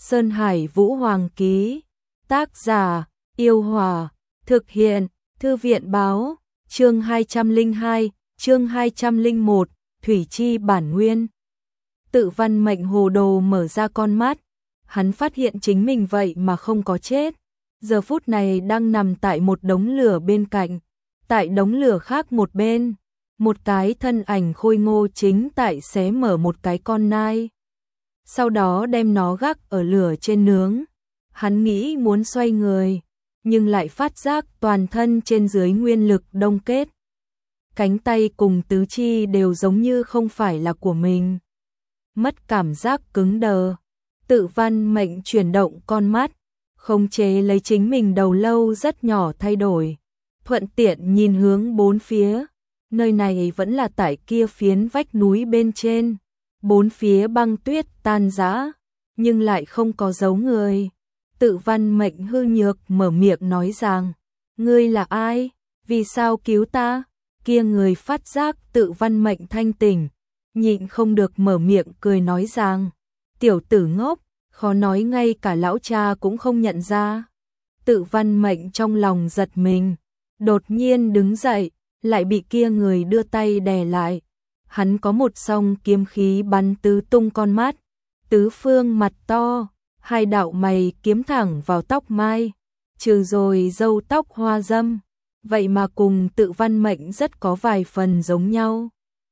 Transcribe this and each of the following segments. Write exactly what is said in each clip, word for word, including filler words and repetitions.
Sơn Hải Vũ Hoàng ký. Tác giả, Yêu Hòa. Thực hiện, Thư viện báo. Chương hai trăm lẻ hai, chương hai trăm lẻ một, Thủy Chi bản nguyên. Tự Văn Mệnh hồ đồ mở ra con mắt. Hắn phát hiện chính mình vậy mà không có chết. Giờ phút này đang nằm tại một đống lửa bên cạnh. Tại đống lửa khác một bên, một cái thân ảnh khôi ngô chính tại xé mở một cái con nai. Sau đó đem nó gác ở lửa trên nướng. Hắn nghĩ muốn xoay người, nhưng lại phát giác toàn thân trên dưới nguyên lực đông kết. Cánh tay cùng tứ chi đều giống như không phải là của mình. Mất cảm giác cứng đờ. Tự Văn Mệnh chuyển động con mắt, khống chế lấy chính mình đầu lâu rất nhỏ thay đổi. Thuận tiện nhìn hướng bốn phía. Nơi này vẫn là tại kia phiến vách núi bên trên. Bốn phía băng tuyết tan rã, nhưng lại không có dấu người. Tự Văn Mệnh hư nhược mở miệng nói rằng, ngươi là ai? Vì sao cứu ta? Kia người phát giác Tự Văn Mệnh thanh tỉnh, nhịn không được mở miệng cười nói rằng, tiểu tử ngốc, khó nói ngay cả lão cha cũng không nhận ra. Tự Văn Mệnh trong lòng giật mình, đột nhiên đứng dậy, lại bị kia người đưa tay đè lại. Hắn có một song kiếm khí bắn tứ tung con mắt, tứ phương mặt to, hai đạo mày kiếm thẳng vào tóc mai, trừ rồi râu tóc hoa dâm, vậy mà cùng Tự Văn Mệnh rất có vài phần giống nhau.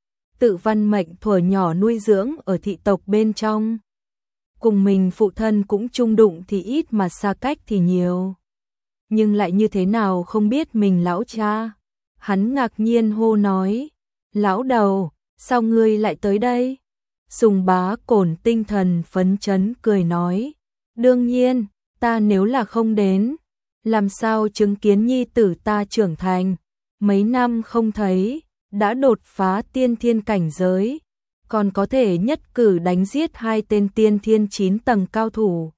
Tự Văn Mệnh thuở nhỏ nuôi dưỡng ở thị tộc bên trong, cùng mình phụ thân cũng chung đụng thì ít mà xa cách thì nhiều. Nhưng lại như thế nào không biết mình lão cha. Hắn ngạc nhiên hô nói, lão đầu, sao ngươi lại tới đây? Sùng Bá Cổn tinh thần phấn chấn cười nói, đương nhiên, ta nếu là không đến, làm sao chứng kiến nhi tử ta trưởng thành, mấy năm không thấy, đã đột phá tiên thiên cảnh giới, còn có thể nhất cử đánh giết hai tên tiên thiên chín tầng cao thủ.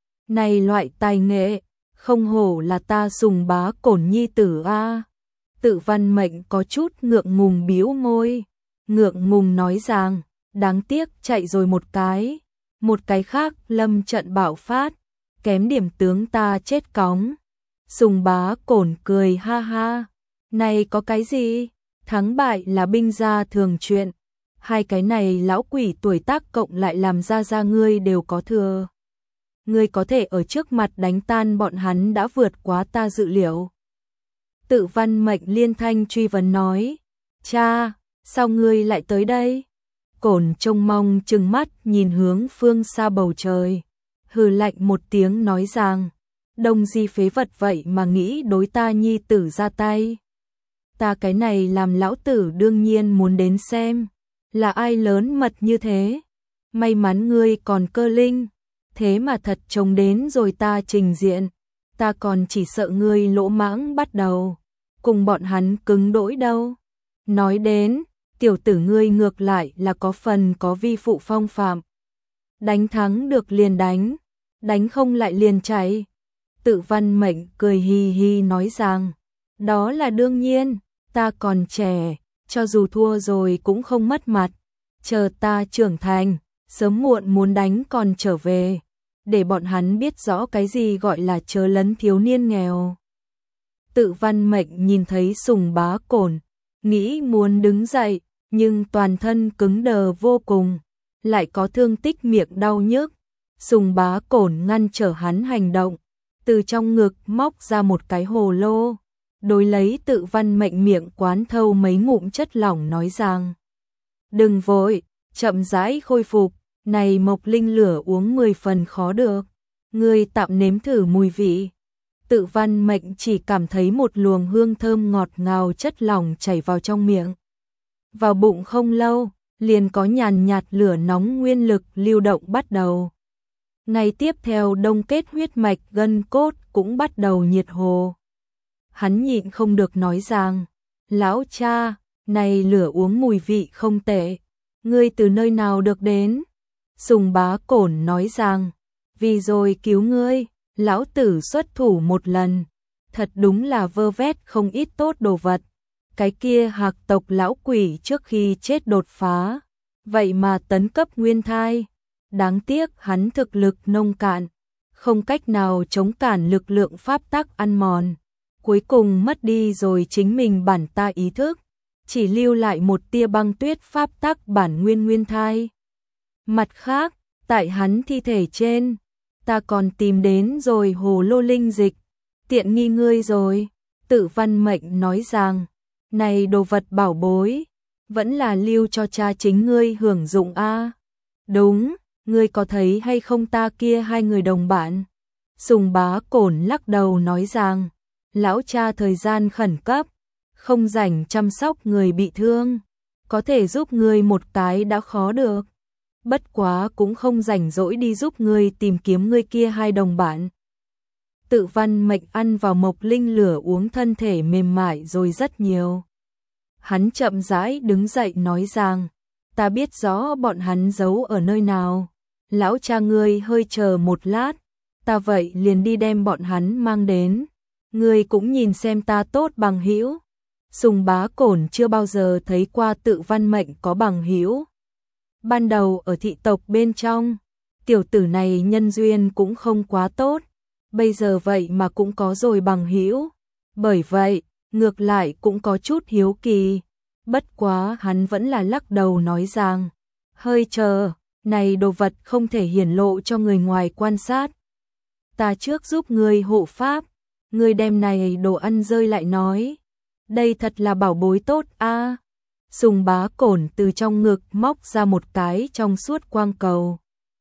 Này loại tài nghệ, không hổ là ta Sùng Bá Cổn nhi tử a. Tự Văn Mệnh có chút ngượng ngùng bĩu môi, ngượng ngùng nói rằng, đáng tiếc chạy rồi một cái, một cái khác lâm trận bạo phát, kém điểm tướng ta chết cóng. Sùng Bá Cổn cười ha ha, này có cái gì, thắng bại là binh gia thường chuyện, hai cái này lão quỷ tuổi tác cộng lại làm ra ra ngươi đều có thừa. Ngươi có thể ở trước mặt đánh tan bọn hắn đã vượt quá ta dự liệu. Tự Văn Mệnh liên thanh truy vấn nói, cha, sao ngươi lại tới đây? Cổn trông mong trừng mắt nhìn hướng phương xa bầu trời, hừ lạnh một tiếng nói rằng, đông di phế vật vậy mà nghĩ đối ta nhi tử ra tay. Ta cái này làm lão tử đương nhiên muốn đến xem, là ai lớn mật như thế. May mắn ngươi còn cơ linh, thế mà thật trông đến rồi ta trình diện, ta còn chỉ sợ ngươi lỗ mãng bắt đầu, cùng bọn hắn cứng đỗi đâu. Nói đến, tiểu tử ngươi ngược lại là có phần có vi phụ phong phạm. Đánh thắng được liền đánh, đánh không lại liền chạy. Tự Văn Mệnh cười hi hi nói rằng, đó là đương nhiên, ta còn trẻ, cho dù thua rồi cũng không mất mặt. Chờ ta trưởng thành, sớm muộn muốn đánh còn trở về, để bọn hắn biết rõ cái gì gọi là chớ lấn thiếu niên nghèo. Tự Văn Mệnh nhìn thấy Sùng Bá Cổn, nghĩ muốn đứng dậy, nhưng toàn thân cứng đờ vô cùng, lại có thương tích miệng đau nhức. Sùng Bá Cổn ngăn trở hắn hành động, từ trong ngực móc ra một cái hồ lô, đối lấy Tự Văn Mệnh miệng quán thâu mấy ngụm chất lỏng nói rằng, đừng vội, chậm rãi khôi phục, này mộc linh lửa uống mười phần khó được, ngươi tạm nếm thử mùi vị. Tự Văn Mệnh chỉ cảm thấy một luồng hương thơm ngọt ngào chất lỏng chảy vào trong miệng. Vào bụng không lâu, liền có nhàn nhạt lửa nóng nguyên lực lưu động bắt đầu. Ngày tiếp theo đông kết huyết mạch gân cốt cũng bắt đầu nhiệt hồ. Hắn nhịn không được nói rằng, lão cha, này lửa uống mùi vị không tệ, ngươi từ nơi nào được đến? Sùng Bá Cổn nói rằng, vì rồi cứu ngươi, lão tử xuất thủ một lần, thật đúng là vơ vét không ít tốt đồ vật. Cái kia Hạc tộc lão quỷ trước khi chết đột phá, vậy mà tấn cấp nguyên thai, Đáng tiếc hắn thực lực nông cạn, không cách nào chống cản lực lượng pháp tắc ăn mòn. Cuối cùng mất đi rồi chính mình bản ta ý thức, chỉ lưu lại một tia băng tuyết pháp tắc bản nguyên nguyên thai. Mặt khác, tại hắn thi thể trên, ta còn tìm đến rồi hồ lô linh dịch, tiện nghi ngươi rồi. Tự Văn Mệnh nói rằng, này đồ vật bảo bối, vẫn là lưu cho cha chính ngươi hưởng dụng a. Đúng, ngươi có thấy hay không ta kia hai người đồng bạn? Sùng Bá Cổn lắc đầu nói rằng, lão cha thời gian khẩn cấp, không rảnh chăm sóc người bị thương, có thể giúp ngươi một cái đã khó được. Bất quá cũng không rảnh rỗi đi giúp ngươi tìm kiếm ngươi kia hai đồng bạn. Tự Văn Mệnh ăn vào mộc linh lửa uống thân thể mềm mại rồi rất nhiều. Hắn chậm rãi đứng dậy nói rằng, ta biết rõ bọn hắn giấu ở nơi nào. Lão cha ngươi hơi chờ một lát, ta vậy liền đi đem bọn hắn mang đến. Ngươi cũng nhìn xem ta tốt bằng hữu. Sùng Bá Cổn chưa bao giờ thấy qua Tự Văn Mệnh có bằng hữu. Ban đầu ở thị tộc bên trong, tiểu tử này nhân duyên cũng không quá tốt, bây giờ vậy mà cũng có rồi bằng hữu. Bởi vậy, ngược lại cũng có chút hiếu kỳ. Bất quá hắn vẫn là lắc đầu nói rằng, hơi chờ, này đồ vật không thể hiển lộ cho người ngoài quan sát. Ta trước giúp ngươi hộ pháp, ngươi đem này đồ ăn rơi lại nói. Đây thật là bảo bối tốt a. À. Sùng Bá Cổn từ trong ngực móc ra một cái trong suốt quang cầu,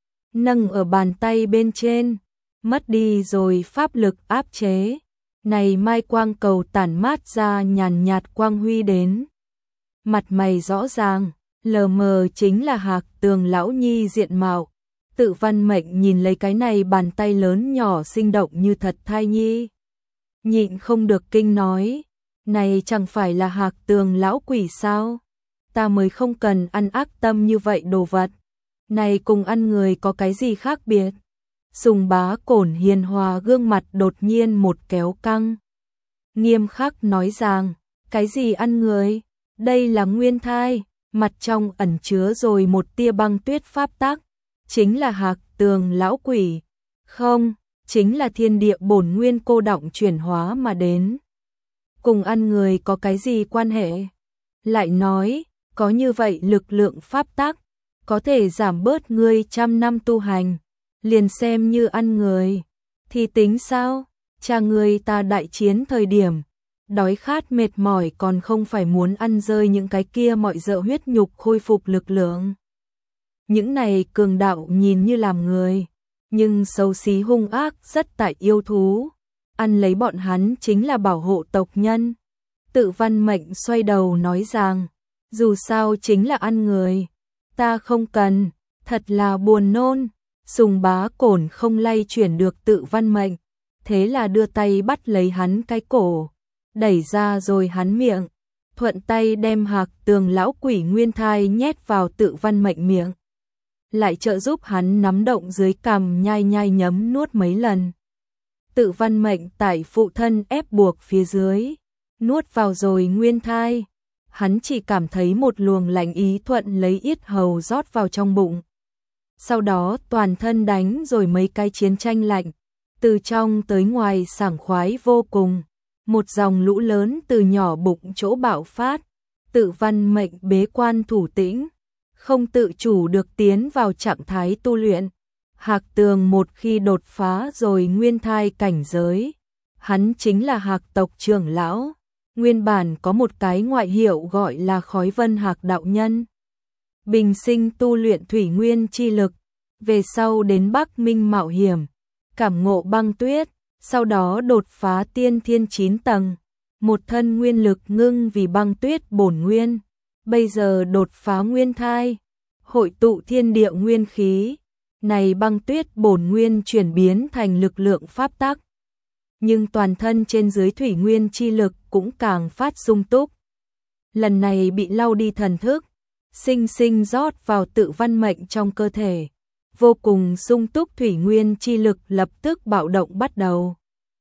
nâng ở bàn tay bên trên, mất đi rồi pháp lực áp chế. Này mai quang cầu tản mát ra nhàn nhạt quang huy đến. Mặt mày rõ ràng, lờ mờ chính là Hạc Tường lão nhi diện mạo. Tự Văn Mệnh nhìn lấy cái này bàn tay lớn nhỏ sinh động như thật thai nhi, nhịn không được kinh nói, này chẳng phải là Hạc Tường lão quỷ sao? Ta mới không cần ăn ác tâm như vậy đồ vật. Này cùng ăn người có cái gì khác biệt? Sùng Bá Cổn hiền hòa gương mặt đột nhiên một kéo căng, nghiêm khắc nói rằng, cái gì ăn người? Đây là nguyên thai, mặt trong ẩn chứa rồi một tia băng tuyết pháp tắc, chính là Hạc Tường lão quỷ. Không, chính là thiên địa bổn nguyên cô đọng chuyển hóa mà đến. Cùng ăn người có cái gì quan hệ? Lại nói, có như vậy lực lượng pháp tắc, có thể giảm bớt ngươi trăm năm tu hành, liền xem như ăn người, thì tính sao? Cha ngươi ta đại chiến thời điểm, đói khát mệt mỏi còn không phải muốn ăn rơi những cái kia mọi dợ huyết nhục khôi phục lực lượng. Những này cường đạo nhìn như làm người, nhưng xấu xí hung ác rất tại yêu thú, ăn lấy bọn hắn chính là bảo hộ tộc nhân. Tự Văn Mệnh xoay đầu nói rằng, dù sao chính là ăn người, ta không cần, thật là buồn nôn. Sùng Bá Cổn không lay chuyển được Tự Văn Mệnh, thế là đưa tay bắt lấy hắn cái cổ, đẩy ra rồi hắn miệng, thuận tay đem Hạc Tường lão quỷ nguyên thai nhét vào Tự Văn Mệnh miệng, lại trợ giúp hắn nắm động dưới cằm nhai nhai nhấm nuốt mấy lần. Tự Văn Mệnh tại phụ thân ép buộc phía dưới, nuốt vào rồi nguyên thai, hắn chỉ cảm thấy một luồng lạnh ý thuận lấy yết hầu rót vào trong bụng. Sau đó toàn thân đánh rồi mấy cái chiến tranh lạnh, từ trong tới ngoài sảng khoái vô cùng, một dòng lũ lớn từ nhỏ bụng chỗ bạo phát. Tự Văn Mệnh bế quan thủ tĩnh, không tự chủ được tiến vào trạng thái tu luyện. Hạc Tường một khi đột phá rồi nguyên thai cảnh giới, hắn chính là Hạc tộc trưởng lão, nguyên bản có một cái ngoại hiệu gọi là Khói Vân Hạc đạo nhân. Bình sinh tu luyện thủy nguyên chi lực, về sau đến Bắc Minh mạo hiểm, cảm ngộ băng tuyết, sau đó đột phá tiên thiên chín tầng, một thân nguyên lực ngưng vì băng tuyết bổn nguyên, bây giờ đột phá nguyên thai, hội tụ thiên địa nguyên khí, này băng tuyết bổn nguyên chuyển biến thành lực lượng pháp tắc. Nhưng toàn thân trên dưới thủy nguyên chi lực cũng càng phát sung túc. Lần này bị lau đi thần thức, sinh sinh rót vào Tự Văn Mệnh trong cơ thể, vô cùng sung túc thủy nguyên chi lực lập tức bạo động bắt đầu.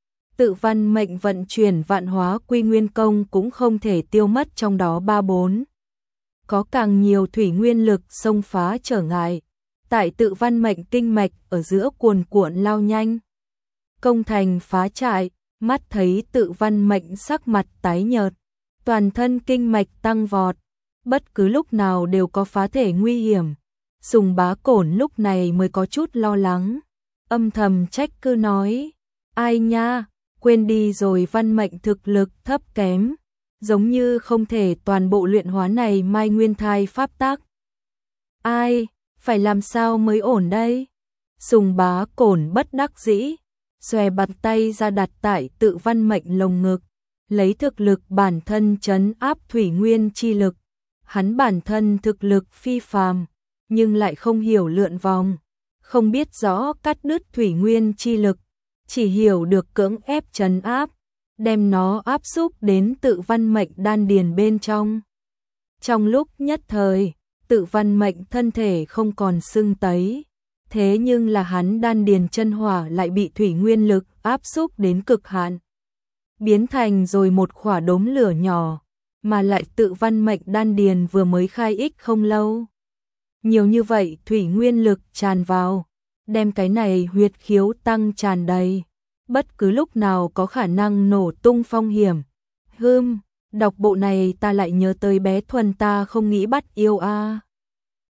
Tự Văn Mệnh vận chuyển vạn hóa quy nguyên công cũng không thể tiêu mất trong đó ba bốn. Có càng nhiều thủy nguyên lực xông phá trở ngại, tại tự văn mệnh kinh mạch ở giữa cuồn cuộn lao nhanh. Công thành phá trại, mắt thấy tự văn mệnh sắc mặt tái nhợt, toàn thân kinh mạch tăng vọt, bất cứ lúc nào đều có phá thể nguy hiểm. Sùng Bá Cổn lúc này mới có chút lo lắng, âm thầm trách cứ nói, ai nha, quên đi rồi văn mệnh thực lực thấp kém, giống như không thể toàn bộ luyện hóa này mai nguyên thai pháp tác. Ai, phải làm sao mới ổn đây? Sùng Bá Cổn bất đắc dĩ, xòe bàn tay ra đặt tại tự văn mệnh lồng ngực, lấy thực lực bản thân trấn áp thủy nguyên chi lực. Hắn bản thân thực lực phi phàm, nhưng lại không hiểu lượn vòng, không biết rõ cắt đứt thủy nguyên chi lực, chỉ hiểu được cưỡng ép trấn áp, đem nó áp xúc đến tự văn mệnh đan điền bên trong. Trong lúc nhất thời, tự văn mệnh thân thể không còn sưng tấy, thế nhưng là hắn đan điền chân hỏa lại bị thủy nguyên lực áp xúc đến cực hạn, biến thành rồi một khỏa đốm lửa nhỏ, mà lại tự văn mệnh đan điền vừa mới khai ích không lâu. Nhiều như vậy thủy nguyên lực tràn vào, đem cái này huyệt khiếu tăng tràn đầy, bất cứ lúc nào có khả năng nổ tung phong hiểm. Hừm, đọc bộ này ta lại nhớ tới bé Thuần ta không nghĩ bắt yêu a. À.